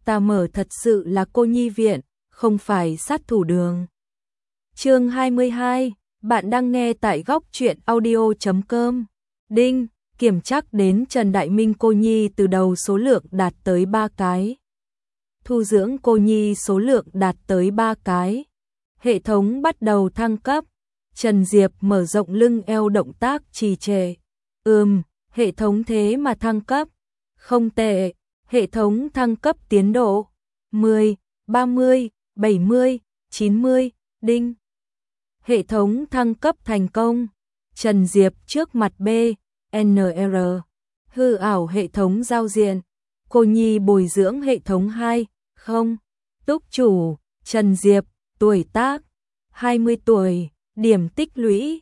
ta mở thật sự là cô nhi viện, không phải sát thủ đường. Chương 22, bạn đang nghe tại góc truyện audio.com. Đinh, kiểm tra đến Trần Đại Minh cô nhi từ đầu số lượng đạt tới 3 cái. Thu dưỡng cô nhi số lượng đạt tới 3 cái. Hệ thống bắt đầu thăng cấp. Trần Diệp mở rộng lưng eo động tác trì trệ. Hệ thống thế mà thăng cấp. Không tệ, hệ thống thăng cấp tiến độ. 10, 30, 70, 90, đinh. Hệ thống thăng cấp thành công. Trần Diệp trước mặt B, NR. Hư ảo hệ thống giao diện. Cô nhi bồi dưỡng hệ thống 2, không. Túc chủ, Trần Diệp, tuổi tác, 20 tuổi, điểm tích lũy,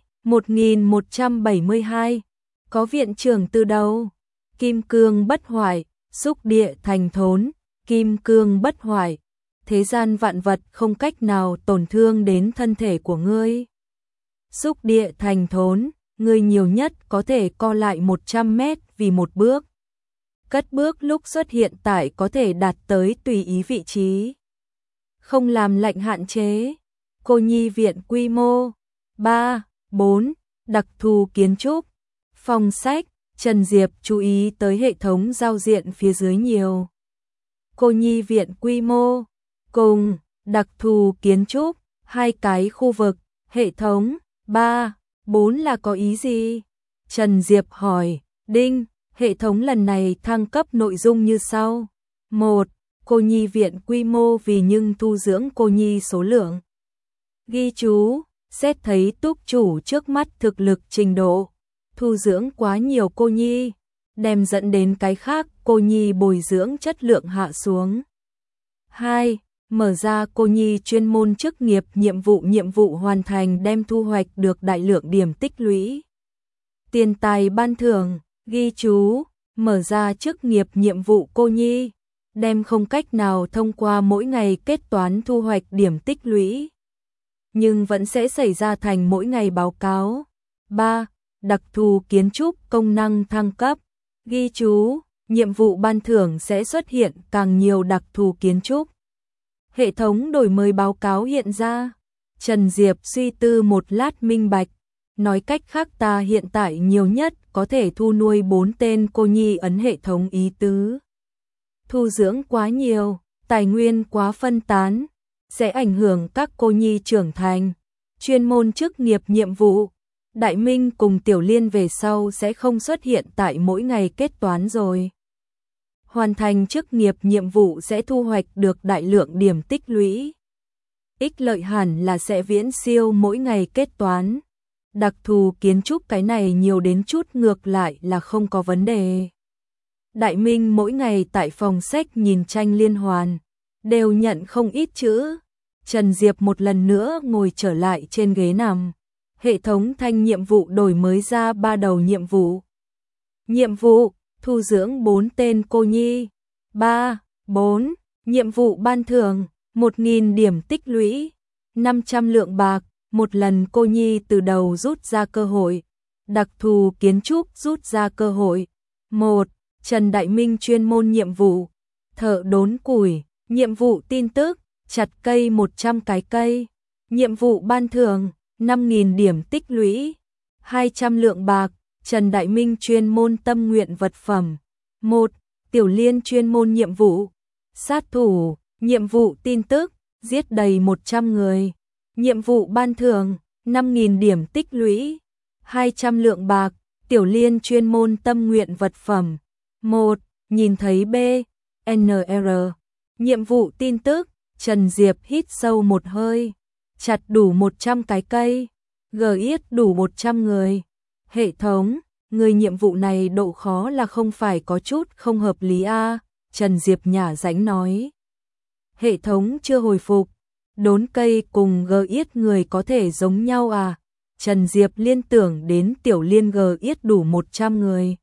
1172. Có viện trưởng từ đầu. Kim cương bất hoại, xúc địa thành thốn, kim cương bất hoại. Thế gian vạn vật không cách nào tổn thương đến thân thể của ngươi. Xúc địa thành thốn, ngươi nhiều nhất có thể co lại 100 mét vì một bước. Cất bước lúc xuất hiện tại có thể đạt tới tùy ý vị trí. Không làm lệnh hạn chế. Cô nhi viện quy mô 3, 4, đặc thù kiến trúc. Phòng sách, Trần Diệp chú ý tới hệ thống giao diện phía dưới nhiều. Cô nhi viện quy mô cùng đặc thù kiến trúc, 2 cái khu vực, hệ thống 3, 4 là có ý gì? Trần Diệp hỏi. Đinh, hệ thống lần này thăng cấp nội dung như sau. 1. Cô nhi viện quy mô vì nhưng thu dưỡng cô nhi số lượng. Ghi chú, xét thấy túc chủ trước mắt thực lực trình độ, thu dưỡng quá nhiều cô nhi, đem dẫn đến cái khác cô nhi bồi dưỡng chất lượng hạ xuống. 2. Mở ra cô nhi chuyên môn chức nghiệp nhiệm vụ hoàn thành đem thu hoạch được đại lượng điểm tích lũy. Tiền tài ban thưởng, ghi chú, mở ra chức nghiệp nhiệm vụ cô nhi, đem không cách nào thông qua mỗi ngày kết toán thu hoạch điểm tích lũy, nhưng vẫn sẽ xảy ra thành mỗi ngày báo cáo. 3. Đặc thù kiến trúc công năng thăng cấp, ghi chú, nhiệm vụ ban thưởng sẽ xuất hiện càng nhiều đặc thù kiến trúc. Hệ thống đổi mới báo cáo hiện ra. Trần Diệp suy tư một lát minh bạch. Nói cách khác ta hiện tại nhiều nhất có thể thu nuôi 4 tên cô nhi ấn hệ thống ý tứ. Thu dưỡng quá nhiều, tài nguyên quá phân tán, sẽ ảnh hưởng các cô nhi trưởng thành. Chuyên môn chức nghiệp nhiệm vụ, Đại Minh cùng Tiểu Liên về sau sẽ không xuất hiện tại mỗi ngày kết toán rồi. Hoàn thành chức nghiệp nhiệm vụ sẽ thu hoạch được đại lượng điểm tích lũy. Ích lợi hẳn là sẽ viễn siêu mỗi ngày kết toán. Đặc thù kiến trúc cái này nhiều đến chút ngược lại là không có vấn đề. Đại Minh mỗi ngày tại phòng sách nhìn tranh liên hoàn, đều nhận không ít chữ. Trần Diệp một lần nữa ngồi trở lại trên ghế nằm. Hệ thống thanh nhiệm vụ đổi mới ra 3 đầu nhiệm vụ. Nhiệm vụ, thu dưỡng 4 tên cô nhi. 3, 4, nhiệm vụ ban thưởng, 1.000 điểm tích lũy, 500 lượng bạc, một lần cô nhi từ đầu rút ra cơ hội. Đặc thù kiến trúc rút ra cơ hội. 1. Trần Đại Minh chuyên môn nhiệm vụ. Thợ đốn củi, nhiệm vụ tin tức, chặt cây 100 cái cây. Nhiệm vụ ban thưởng, 5.000 điểm tích lũy, 200 lượng bạc. Trần Đại Minh chuyên môn tâm nguyện vật phẩm. 1. Tiểu Liên chuyên môn nhiệm vụ. Sát thủ, nhiệm vụ tin tức, giết đầy 100 người. Nhiệm vụ ban thưởng, 5.000 điểm tích lũy, 200 lượng bạc. Tiểu Liên chuyên môn tâm nguyện vật phẩm. 1. Nhìn thấy B, NR. Nhiệm vụ tin tức, Trần Diệp hít sâu một hơi. Chặt đủ 100 cái cây. Giết đủ 100 người. Hệ thống, người nhiệm vụ này độ khó là không phải có chút không hợp lý a. Trần Diệp nhả ránh nói. Hệ thống chưa hồi phục. Đốn cây cùng giết người có thể giống nhau à? Trần Diệp liên tưởng đến Tiểu Liên giết đủ 100 người.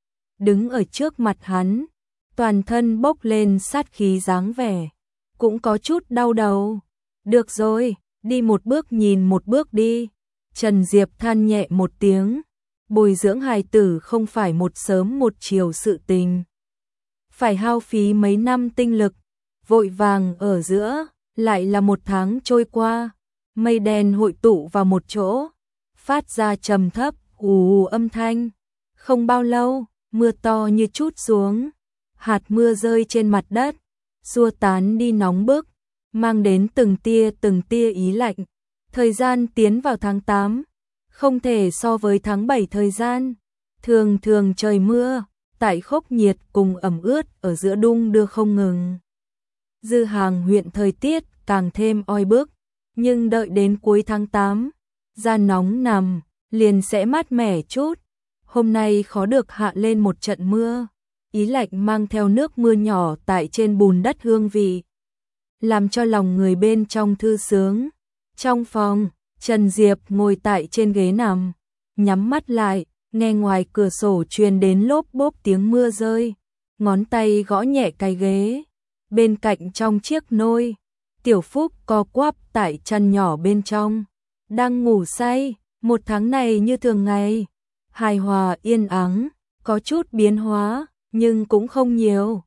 Đứng ở trước mặt hắn, toàn thân bốc lên sát khí dáng vẻ. Cũng có chút đau đầu. Được rồi, đi một bước nhìn một bước đi. Trần Diệp than nhẹ một tiếng. Bồi dưỡng hài tử không phải một sớm một chiều sự tình. Phải hao phí mấy năm tinh lực. vội vàng ở giữa, lại là một tháng trôi qua, mây đen hội tụ vào một chỗ, phát ra trầm thấp ù âm thanh. Không bao lâu, mưa to như trút xuống, hạt mưa rơi trên mặt đất, xua tán đi nóng bức, mang đến từng tia ý lạnh. Thời gian tiến vào tháng 8, không thể so với tháng 7 thời gian. Thường thường trời mưa, tại khốc nhiệt cùng ẩm ướt ở giữa đung đưa không ngừng. Dư Hàng huyện thời tiết càng thêm oi bức, nhưng đợi đến cuối tháng 8, ra nóng nằm, liền sẽ mát mẻ chút. Hôm nay khó được hạ lên một trận mưa, ý lạnh mang theo nước mưa nhỏ tại trên bùn đất hương vị, làm cho lòng người bên trong thư sướng. Trong phòng, Trần Diệp ngồi tại trên ghế nằm, nhắm mắt lại, nghe ngoài cửa sổ truyền đến lốp bốp tiếng mưa rơi, ngón tay gõ nhẹ cái ghế. Bên cạnh trong chiếc nôi, Tiểu Phúc co quắp tại chăn nhỏ bên trong, đang ngủ say. Một tháng này như thường ngày, hài hòa yên ắng, có chút biến hóa, nhưng cũng không nhiều.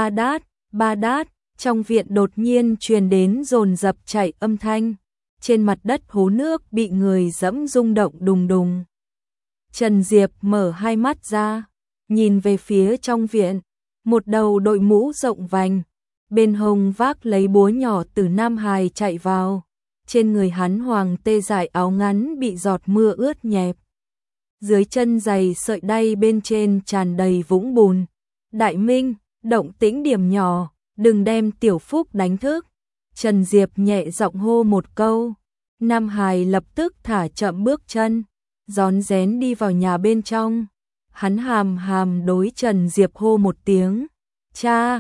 Ba đát, trong viện đột nhiên truyền đến dồn dập chạy âm thanh. Trên mặt đất hố nước bị người dẫm rung động đùng đùng. Trần Diệp mở hai mắt ra, nhìn về phía trong viện, một đầu đội mũ rộng vành, bên hông vác lấy búa nhỏ từ Nam Hải chạy vào. Trên người hắn hoàng tê dại áo ngắn bị giọt mưa ướt nhẹp. Dưới chân giày sợi đay bên trên tràn đầy vũng bùn. Đại Minh, động tĩnh điểm nhỏ, đừng đem Tiểu Phúc đánh thức. Trần Diệp nhẹ giọng hô một câu. Nam Hải lập tức thả chậm bước chân, rón rén đi vào nhà bên trong. Hắn hàm đối Trần Diệp hô một tiếng. Cha,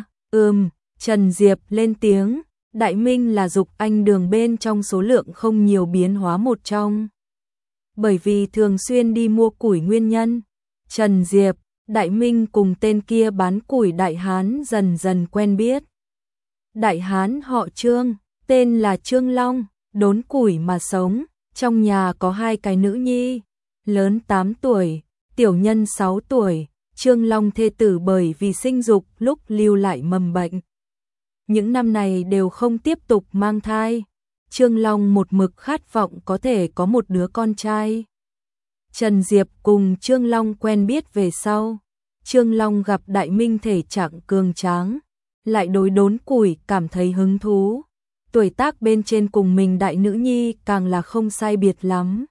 Trần Diệp lên tiếng. Đại Minh là dục anh đường bên trong số lượng không nhiều biến hóa một trong. Bởi vì thường xuyên đi mua củi nguyên nhân, Trần Diệp, Đại Minh cùng tên kia bán củi Đại Hán dần dần quen biết. Đại Hán họ Trương, tên là Trương Long, đốn củi mà sống, trong nhà có hai cái nữ nhi, lớn 8 tuổi, tiểu nhân 6 tuổi. Trương Long thê tử bởi vì sinh dục lúc lưu lại mầm bệnh. Những năm này đều không tiếp tục mang thai. Trương Long một mực khát vọng có thể có một đứa con trai. Trần Diệp cùng Trương Long quen biết về sau. Trương Long gặp Đại Minh thể trạng cường tráng, lại đối đốn củi cảm thấy hứng thú. Tuổi tác bên trên cùng mình đại nữ nhi càng là không sai biệt lắm.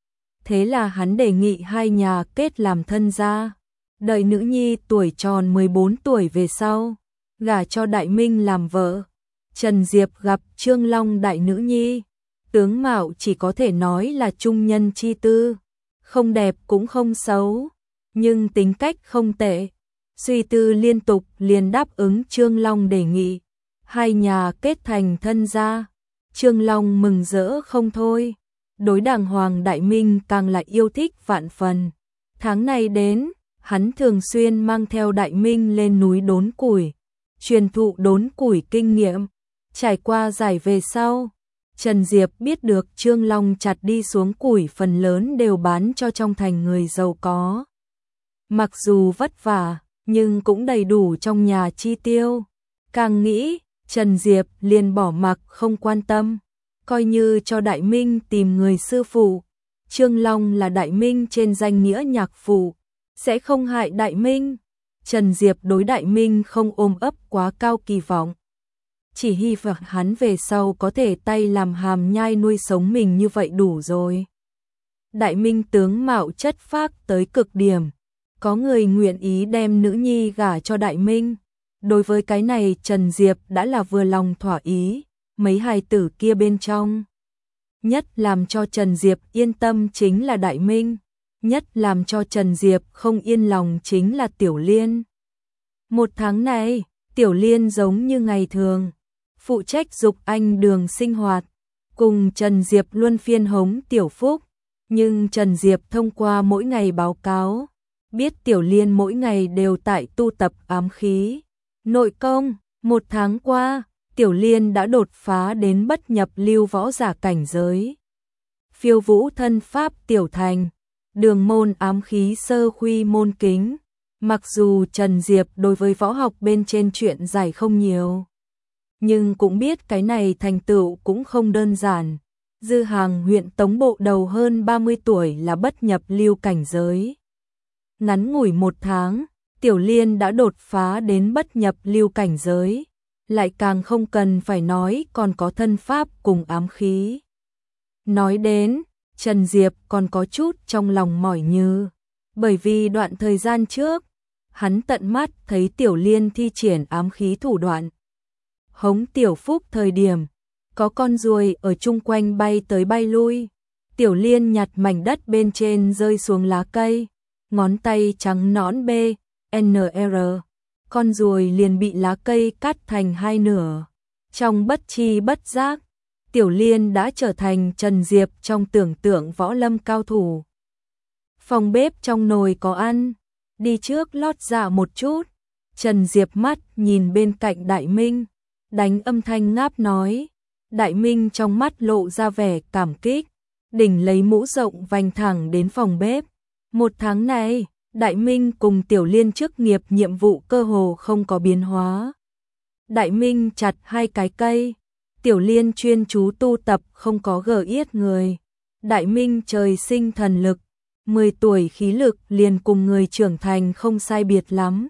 Thế là hắn đề nghị hai nhà kết làm thân gia. Đợi nữ nhi tuổi tròn 14 tuổi về sau, gả cho Đại Minh làm vợ. Trần Diệp gặp Trương Long đại nữ nhi, tướng mạo chỉ có thể nói là trung nhân chi tư, không đẹp cũng không xấu, nhưng tính cách không tệ. Suy tư liên tục liền đáp ứng Trương Long đề nghị, hai nhà kết thành thân gia. Trương Long mừng rỡ không thôi, đối đàng hoàng Đại Minh càng lại yêu thích vạn phần. Tháng này đến, hắn thường xuyên mang theo Đại Minh lên núi đốn củi, truyền thụ đốn củi kinh nghiệm. Trải qua giải về sau, Trần Diệp biết được Trương Long chặt đi xuống củi phần lớn đều bán cho trong thành người giàu có. Mặc dù vất vả, nhưng cũng đầy đủ trong nhà chi tiêu. Càng nghĩ, Trần Diệp liền bỏ mặc không quan tâm, coi như cho Đại Minh tìm người sư phụ. Trương Long là Đại Minh trên danh nghĩa nhạc phụ, sẽ không hại Đại Minh. Trần Diệp đối Đại Minh không ôm ấp quá cao kỳ vọng, chỉ hy vọng hắn về sau có thể tay làm hàm nhai nuôi sống mình như vậy đủ rồi. Đại Minh tướng mạo chất phác tới cực điểm, có người nguyện ý đem nữ nhi gả cho Đại Minh. Đối với cái này Trần Diệp đã là vừa lòng thỏa ý. Mấy hài tử kia bên trong, nhất làm cho Trần Diệp yên tâm chính là Đại Minh, nhất làm cho Trần Diệp không yên lòng chính là Tiểu Liên. Một tháng này, Tiểu Liên giống như ngày thường, phụ trách dục anh đường sinh hoạt, cùng Trần Diệp luân phiên hống Tiểu Phúc. Nhưng Trần Diệp thông qua mỗi ngày báo cáo, biết Tiểu Liên mỗi ngày đều tại tu tập ám khí, nội công. Một tháng qua, Tiểu Liên đã đột phá đến bất nhập lưu võ giả cảnh giới. Phiêu vũ thân pháp tiểu thành, đường môn ám khí sơ khuy môn kính. Mặc dù Trần Diệp đối với võ học bên trên chuyện giải không nhiều, nhưng cũng biết cái này thành tựu cũng không đơn giản. Dư Hàng huyện Tống Bộ đầu hơn 30 tuổi là bất nhập lưu cảnh giới. Ngắn ngủi 1 tháng, Tiểu Liên đã đột phá đến bất nhập lưu cảnh giới, lại càng không cần phải nói còn có thân pháp cùng ám khí. Nói đến, Trần Diệp còn có chút trong lòng mỏi như, bởi vì đoạn thời gian trước, hắn tận mắt thấy Tiểu Liên thi triển ám khí thủ đoạn. Hống Tiểu Phúc thời điểm, có con ruồi ở chung quanh bay tới bay lui, Tiểu Liên nhặt mảnh đất bên trên rơi xuống lá cây, ngón tay trắng nõn BNR, con ruồi liền bị lá cây cắt thành 2 nửa. Trong bất chi bất giác, Tiểu Liên đã trở thành Trần Diệp trong tưởng tượng võ lâm cao thủ. Phòng bếp trong nồi có ăn, đi trước lót dạ một chút. Trần Diệp mắt nhìn bên cạnh Đại Minh, đánh âm thanh ngáp nói. Đại Minh trong mắt lộ ra vẻ cảm kích, đỉnh lấy mũ rộng vành thẳng đến phòng bếp. 1 tháng này, Đại Minh cùng Tiểu Liên chức nghiệp nhiệm vụ cơ hồ không có biến hóa. Đại Minh chặt 2 cái cây, Tiểu Liên chuyên chú tu tập không có gờ yết người. Đại Minh trời sinh thần lực, 10 tuổi khí lực liền cùng người trưởng thành không sai biệt lắm.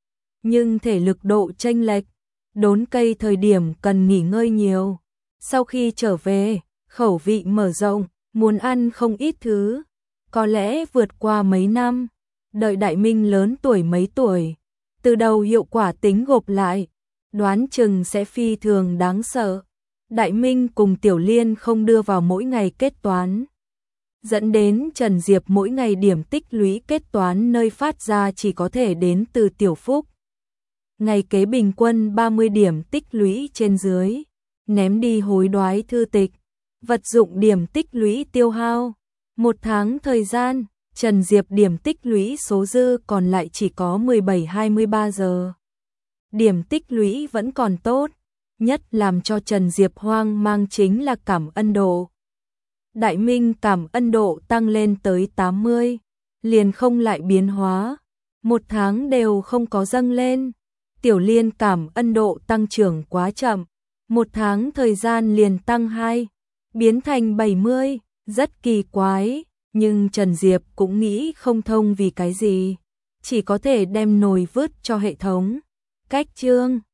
Nhưng thể lực độ chênh lệch, đốn cây thời điểm cần nghỉ ngơi nhiều. Sau khi trở về, khẩu vị mở rộng, muốn ăn không ít thứ, có lẽ vượt qua mấy năm. Đợi Đại Minh lớn tuổi mấy tuổi, từ đầu hiệu quả tính gộp lại, đoán chừng sẽ phi thường đáng sợ. Đại Minh cùng Tiểu Liên không đưa vào mỗi ngày kết toán, dẫn đến Trần Diệp mỗi ngày điểm tích lũy kết toán nơi phát ra chỉ có thể đến từ Tiểu Phúc. Ngày kế bình quân 30 điểm tích lũy trên dưới, ném đi hối đoái thư tịch, vật dụng điểm tích lũy tiêu hao. 1 tháng thời gian, Trần Diệp điểm tích lũy số dư còn lại chỉ có 17-23 giờ. Điểm tích lũy vẫn còn tốt, nhất làm cho Trần Diệp hoang mang chính là cảm ân độ. Đại Minh cảm ân độ tăng lên tới 80, liền không lại biến hóa, 1 tháng đều không có dâng lên. Tiểu Liên cảm ân độ tăng trưởng quá chậm, 1 tháng thời gian liền tăng 2, biến thành 70, rất kỳ quái, nhưng Trần Diệp cũng nghĩ không thông vì cái gì, chỉ có thể đem nồi vứt cho hệ thống. Cách chương